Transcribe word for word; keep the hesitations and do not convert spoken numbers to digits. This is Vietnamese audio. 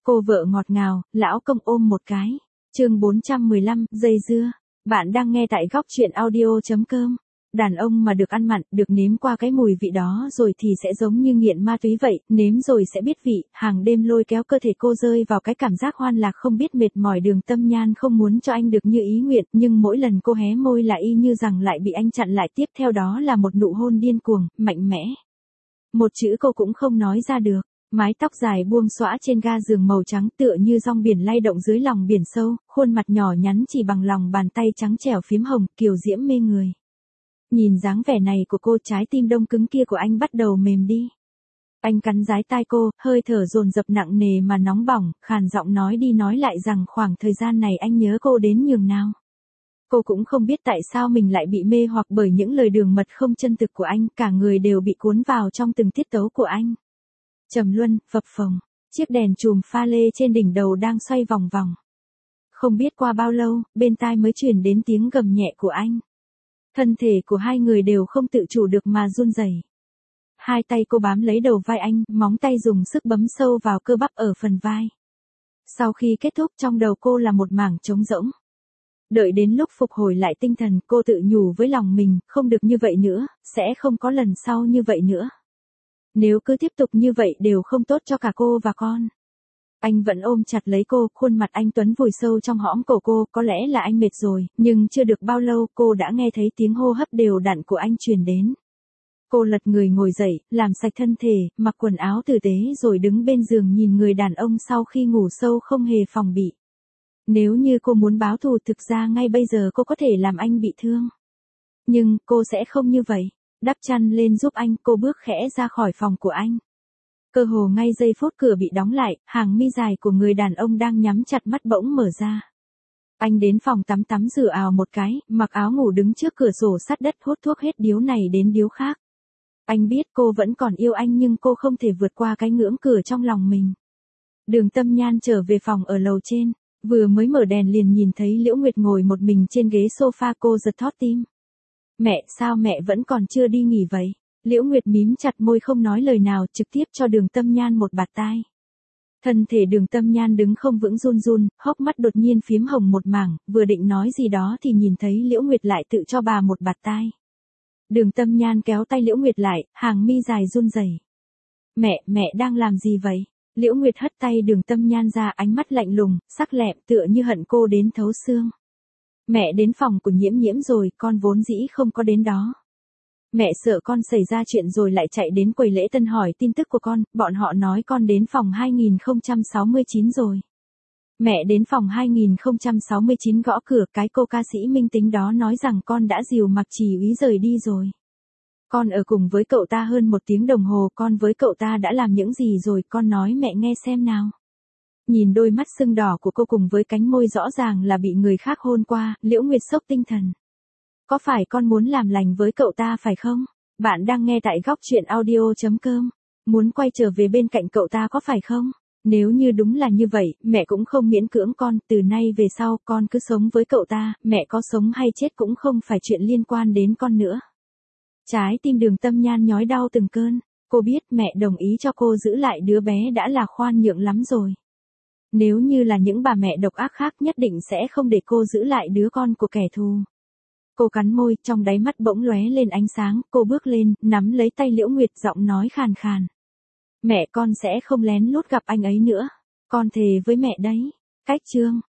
Cô vợ ngọt ngào, lão công ôm một cái. Chương bốn trăm mười lăm, dây dưa. Bạn đang nghe tại góc truyện audio chấm com. Đàn ông mà được ăn mặn, được nếm qua cái mùi vị đó rồi thì sẽ giống như nghiện ma túy vậy, nếm rồi sẽ biết vị, hàng đêm lôi kéo cơ thể cô rơi vào cái cảm giác hoan lạc không biết mệt mỏi. Đường Tâm Nhan không muốn cho anh được như ý nguyện, nhưng mỗi lần cô hé môi là y như rằng lại bị anh chặn lại, tiếp theo đó là một nụ hôn điên cuồng, mạnh mẽ. Một chữ cô cũng không nói ra được. Mái tóc dài buông xõa trên ga giường màu trắng tựa như rong biển lay động dưới lòng biển sâu, khuôn mặt nhỏ nhắn chỉ bằng lòng bàn tay trắng trẻo phím hồng, kiều diễm mê người. Nhìn dáng vẻ này của cô, trái tim đông cứng kia của anh bắt đầu mềm đi. Anh cắn dái tai cô, hơi thở dồn dập nặng nề mà nóng bỏng, khàn giọng nói đi nói lại rằng khoảng thời gian này anh nhớ cô đến nhường nào. Cô cũng không biết tại sao mình lại bị mê hoặc bởi những lời đường mật không chân thực của anh, cả người đều bị cuốn vào trong từng tiết tấu của anh. Trầm luân, phập phồng, chiếc đèn chùm pha lê trên đỉnh đầu đang xoay vòng vòng. Không biết qua bao lâu, bên tai mới truyền đến tiếng gầm nhẹ của anh. Thân thể của hai người đều không tự chủ được mà run rẩy. Hai tay cô bám lấy đầu vai anh, móng tay dùng sức bấm sâu vào cơ bắp ở phần vai. Sau khi kết thúc, trong đầu cô là một mảng trống rỗng. Đợi đến lúc phục hồi lại tinh thần, cô tự nhủ với lòng mình, không được như vậy nữa, sẽ không có lần sau như vậy nữa. Nếu cứ tiếp tục như vậy đều không tốt cho cả cô và con. Anh vẫn ôm chặt lấy cô, khuôn mặt anh tuấn vùi sâu trong hõm cổ cô, có lẽ là anh mệt rồi, nhưng chưa được bao lâu cô đã nghe thấy tiếng hô hấp đều đặn của anh truyền đến. Cô lật người ngồi dậy, làm sạch thân thể, mặc quần áo tử tế rồi đứng bên giường nhìn người đàn ông sau khi ngủ sâu không hề phòng bị. Nếu như cô muốn báo thù, thực ra ngay bây giờ cô có thể làm anh bị thương. Nhưng cô sẽ không như vậy. Đắp chăn lên giúp anh, cô bước khẽ ra khỏi phòng của anh. Cơ hồ ngay giây phút cửa bị đóng lại, hàng mi dài của người đàn ông đang nhắm chặt mắt bỗng mở ra. Anh đến phòng tắm tắm rửa ào một cái, mặc áo ngủ đứng trước cửa sổ sát đất hút thuốc hết điếu này đến điếu khác. Anh biết cô vẫn còn yêu anh nhưng cô không thể vượt qua cái ngưỡng cửa trong lòng mình. Đường Tâm Nhan trở về phòng ở lầu trên, vừa mới mở đèn liền nhìn thấy Liễu Nguyệt ngồi một mình trên ghế sofa, cô giật thót tim. Mẹ, sao mẹ vẫn còn chưa đi nghỉ vậy? Liễu Nguyệt mím chặt môi không nói lời nào, trực tiếp cho Đường Tâm Nhan một bạt tai. Thân thể Đường Tâm Nhan đứng không vững run run, hốc mắt đột nhiên phím hồng một mảng, vừa định nói gì đó thì nhìn thấy Liễu Nguyệt lại tự cho bà một bạt tai. Đường Tâm Nhan kéo tay Liễu Nguyệt lại, hàng mi dài run rẩy. Mẹ, mẹ đang làm gì vậy? Liễu Nguyệt hất tay Đường Tâm Nhan ra, ánh mắt lạnh lùng, sắc lẹm tựa như hận cô đến thấu xương. Mẹ đến phòng của Nhiễm Nhiễm rồi, con vốn dĩ không có đến đó. Mẹ sợ con xảy ra chuyện rồi lại chạy đến quầy lễ tân hỏi tin tức của con, bọn họ nói con đến phòng hai nghìn không trăm sáu mươi chín rồi. Mẹ đến phòng hai nghìn không trăm sáu mươi chín gõ cửa, cái cô ca sĩ minh tính đó nói rằng con đã dìu Mạc Chỉ Úy rời đi rồi. Con ở cùng với cậu ta hơn một tiếng đồng hồ, con với cậu ta đã làm những gì rồi, con nói mẹ nghe xem nào. Nhìn đôi mắt sưng đỏ của cô cùng với cánh môi rõ ràng là bị người khác hôn qua, Liễu Nguyệt sốc tinh thần. Có phải con muốn làm lành với cậu ta phải không? Bạn đang nghe tại góc truyện audio chấm com. Muốn quay trở về bên cạnh cậu ta có phải không? Nếu như đúng là như vậy, mẹ cũng không miễn cưỡng con, từ nay về sau con cứ sống với cậu ta, mẹ có sống hay chết cũng không phải chuyện liên quan đến con nữa. Trái tim Đường Tâm Nhan nhói đau từng cơn, cô biết mẹ đồng ý cho cô giữ lại đứa bé đã là khoan nhượng lắm rồi. Nếu như là những bà mẹ độc ác khác nhất định sẽ không để cô giữ lại đứa con của kẻ thù. Cô cắn môi, trong đáy mắt bỗng lóe lên ánh sáng, cô bước lên, nắm lấy tay Liễu Nguyệt, giọng nói khàn khàn. Mẹ, con sẽ không lén lút gặp anh ấy nữa. Con thề với mẹ đấy. Cách chương.